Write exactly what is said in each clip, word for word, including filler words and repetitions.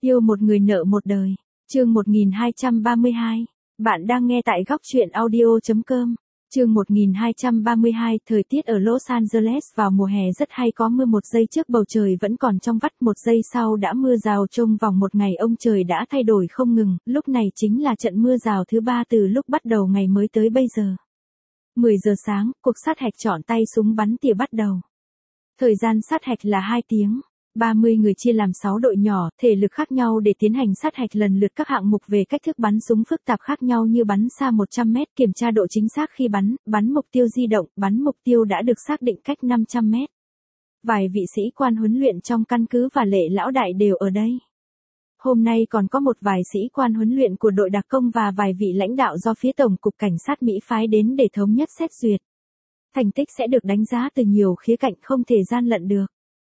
Yêu một người nợ một đời. Chương một nghìn hai trăm ba mươi hai. Bạn đang nghe tại góc truyện audio chấm com. Chương một nghìn hai trăm ba mươi hai, thời tiết ở Los Angeles vào mùa hè rất hay có mưa, một giây trước bầu trời vẫn còn trong vắt, một giây sau đã mưa rào. Trong vòng một ngày ông trời đã thay đổi không ngừng, lúc này chính là trận mưa rào thứ ba từ lúc bắt đầu ngày mới tới bây giờ. mười giờ sáng, cuộc sát hạch chọn tay súng bắn tỉa bắt đầu. Thời gian sát hạch là hai tiếng. ba mươi người chia làm sáu đội nhỏ, thể lực khác nhau để tiến hành sát hạch lần lượt các hạng mục về cách thức bắn súng phức tạp khác nhau như bắn xa một trăm mét, kiểm tra độ chính xác khi bắn, bắn mục tiêu di động, bắn mục tiêu đã được xác định cách năm trăm mét. Vài vị sĩ quan huấn luyện trong căn cứ và lệ lão đại đều ở đây. Hôm nay còn có một vài sĩ quan huấn luyện của đội đặc công và vài vị lãnh đạo do phía Tổng cục Cảnh sát Mỹ phái đến để thống nhất xét duyệt. Thành tích sẽ được đánh giá từ nhiều khía cạnh, không thể gian lận được.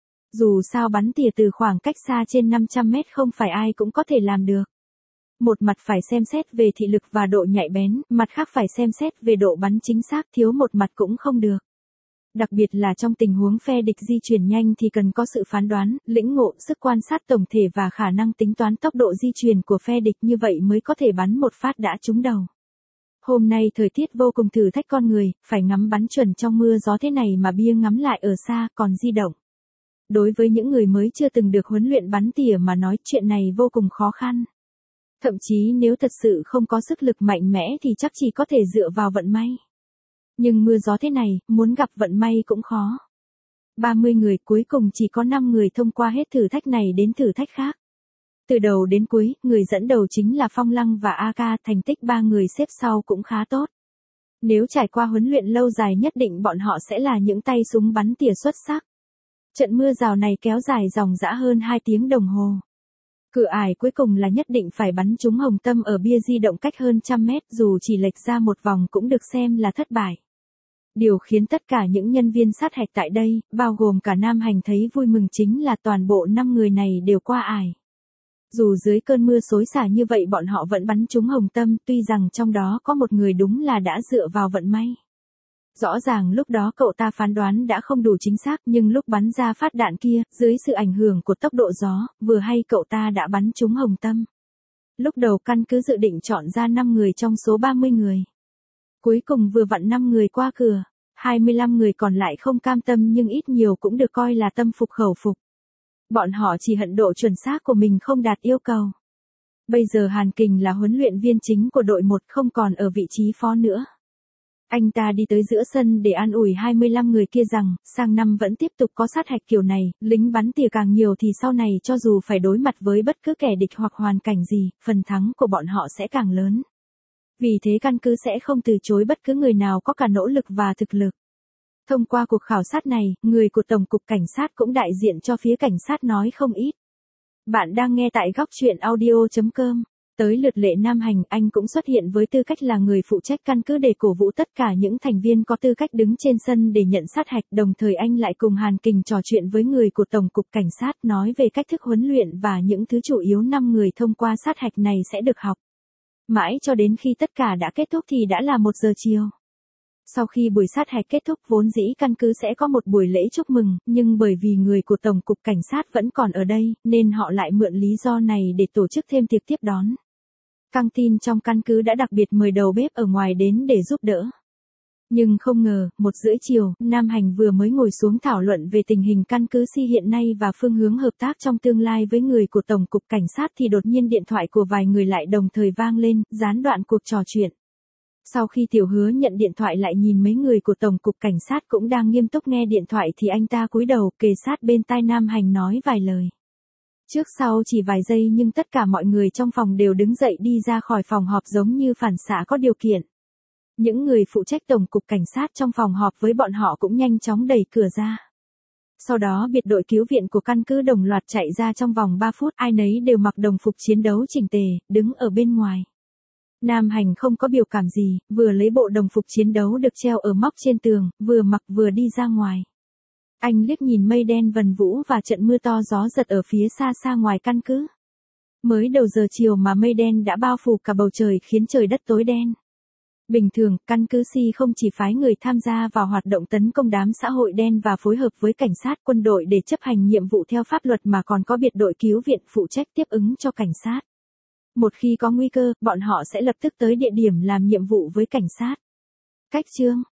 Dù sao bắn tỉa từ khoảng cách xa trên năm trăm mét không phải ai cũng có thể làm được. Một mặt phải xem xét về thị lực và độ nhạy bén, mặt khác phải xem xét về độ bắn chính xác, thiếu một mặt cũng không được. Đặc biệt là trong tình huống phe địch di chuyển nhanh thì cần có sự phán đoán, lĩnh ngộ, sức quan sát tổng thể và khả năng tính toán tốc độ di chuyển của phe địch, như vậy mới có thể bắn một phát đã trúng đầu. Hôm nay thời tiết vô cùng thử thách con người, phải ngắm bắn chuẩn trong mưa gió thế này mà bia ngắm lại ở xa, còn di động. Đối với những người mới chưa từng được huấn luyện bắn tỉa mà nói, chuyện này vô cùng khó khăn. Thậm chí nếu thật sự không có sức lực mạnh mẽ thì chắc chỉ có thể dựa vào vận may. Nhưng mưa gió thế này, muốn gặp vận may cũng khó. ba mươi người, cuối cùng chỉ có năm người thông qua hết thử thách này đến thử thách khác. Từ đầu đến cuối, người dẫn đầu chính là Phong Lăng và a ca, thành tích ba người xếp sau cũng khá tốt. Nếu trải qua huấn luyện lâu dài nhất định bọn họ sẽ là những tay súng bắn tỉa xuất sắc. Trận mưa rào này kéo dài dòng dã hơn hai tiếng đồng hồ. Cửa ải cuối cùng là nhất định phải bắn trúng hồng tâm ở bia di động cách hơn trăm mét, dù chỉ lệch ra một vòng cũng được xem là thất bại. Điều khiến tất cả những nhân viên sát hạch tại đây, bao gồm cả Nam Hành thấy vui mừng chính là toàn bộ năm người này đều qua ải. Dù dưới cơn mưa xối xả như vậy bọn họ vẫn bắn trúng hồng tâm, tuy rằng trong đó có một người đúng là đã dựa vào vận may. Rõ ràng lúc đó cậu ta phán đoán đã không đủ chính xác, nhưng lúc bắn ra phát đạn kia, dưới sự ảnh hưởng của tốc độ gió, vừa hay cậu ta đã bắn trúng hồng tâm. Lúc đầu căn cứ dự định chọn ra năm người trong số ba mươi người. Cuối cùng vừa vặn năm người qua cửa, hai mươi lăm người còn lại không cam tâm nhưng ít nhiều cũng được coi là tâm phục khẩu phục. Bọn họ chỉ hận độ chuẩn xác của mình không đạt yêu cầu. Bây giờ Hàn Kình là huấn luyện viên chính của đội một, không còn ở vị trí phó nữa. Anh ta đi tới giữa sân để an ủi hai mươi lăm người kia rằng, sang năm vẫn tiếp tục có sát hạch kiểu này, lính bắn tỉa càng nhiều thì sau này cho dù phải đối mặt với bất cứ kẻ địch hoặc hoàn cảnh gì, phần thắng của bọn họ sẽ càng lớn. Vì thế căn cứ sẽ không từ chối bất cứ người nào có cả nỗ lực và thực lực. Thông qua cuộc khảo sát này, người của Tổng cục Cảnh sát cũng đại diện cho phía cảnh sát nói không ít. Bạn đang nghe tại góc truyện audio chấm com. Tới lượt Lệ Nam Hành, anh cũng xuất hiện với tư cách là người phụ trách căn cứ để cổ vũ tất cả những thành viên có tư cách đứng trên sân để nhận sát hạch, đồng thời anh lại cùng Hàn Kình trò chuyện với người của Tổng cục Cảnh sát, nói về cách thức huấn luyện và những thứ chủ yếu năm người thông qua sát hạch này sẽ được học. Mãi cho đến khi tất cả đã kết thúc thì đã là một giờ chiều. Sau khi buổi sát hạch kết thúc vốn dĩ căn cứ sẽ có một buổi lễ chúc mừng, nhưng bởi vì người của Tổng cục Cảnh sát vẫn còn ở đây, nên họ lại mượn lý do này để tổ chức thêm tiệc tiếp đón. Căng tin trong căn cứ đã đặc biệt mời đầu bếp ở ngoài đến để giúp đỡ. Nhưng không ngờ, một rưỡi chiều, Nam Hành vừa mới ngồi xuống thảo luận về tình hình căn cứ Si hiện nay và phương hướng hợp tác trong tương lai với người của Tổng cục Cảnh sát thì đột nhiên điện thoại của vài người lại đồng thời vang lên, gián đoạn cuộc trò chuyện. Sau khi Tiểu Hứa nhận điện thoại lại nhìn mấy người của Tổng cục Cảnh sát cũng đang nghiêm túc nghe điện thoại thì anh ta cúi đầu kề sát bên tai Nam Hành nói vài lời. Trước sau chỉ vài giây nhưng tất cả mọi người trong phòng đều đứng dậy đi ra khỏi phòng họp giống như phản xạ có điều kiện. Những người phụ trách Tổng cục Cảnh sát trong phòng họp với bọn họ cũng nhanh chóng đẩy cửa ra. Sau đó biệt đội cứu viện của căn cứ đồng loạt chạy ra trong vòng ba phút, ai nấy đều mặc đồng phục chiến đấu chỉnh tề, đứng ở bên ngoài. Nam Hành không có biểu cảm gì, vừa lấy bộ đồng phục chiến đấu được treo ở móc trên tường, vừa mặc vừa đi ra ngoài. Anh liếc nhìn mây đen vần vũ và trận mưa to gió giật ở phía xa xa ngoài căn cứ. Mới đầu giờ chiều mà mây đen đã bao phủ cả bầu trời khiến trời đất tối đen. Bình thường, căn cứ C không chỉ phái người tham gia vào hoạt động tấn công đám xã hội đen và phối hợp với cảnh sát quân đội để chấp hành nhiệm vụ theo pháp luật mà còn có biệt đội cứu viện phụ trách tiếp ứng cho cảnh sát. Một khi có nguy cơ, bọn họ sẽ lập tức tới địa điểm làm nhiệm vụ với cảnh sát. Cách chương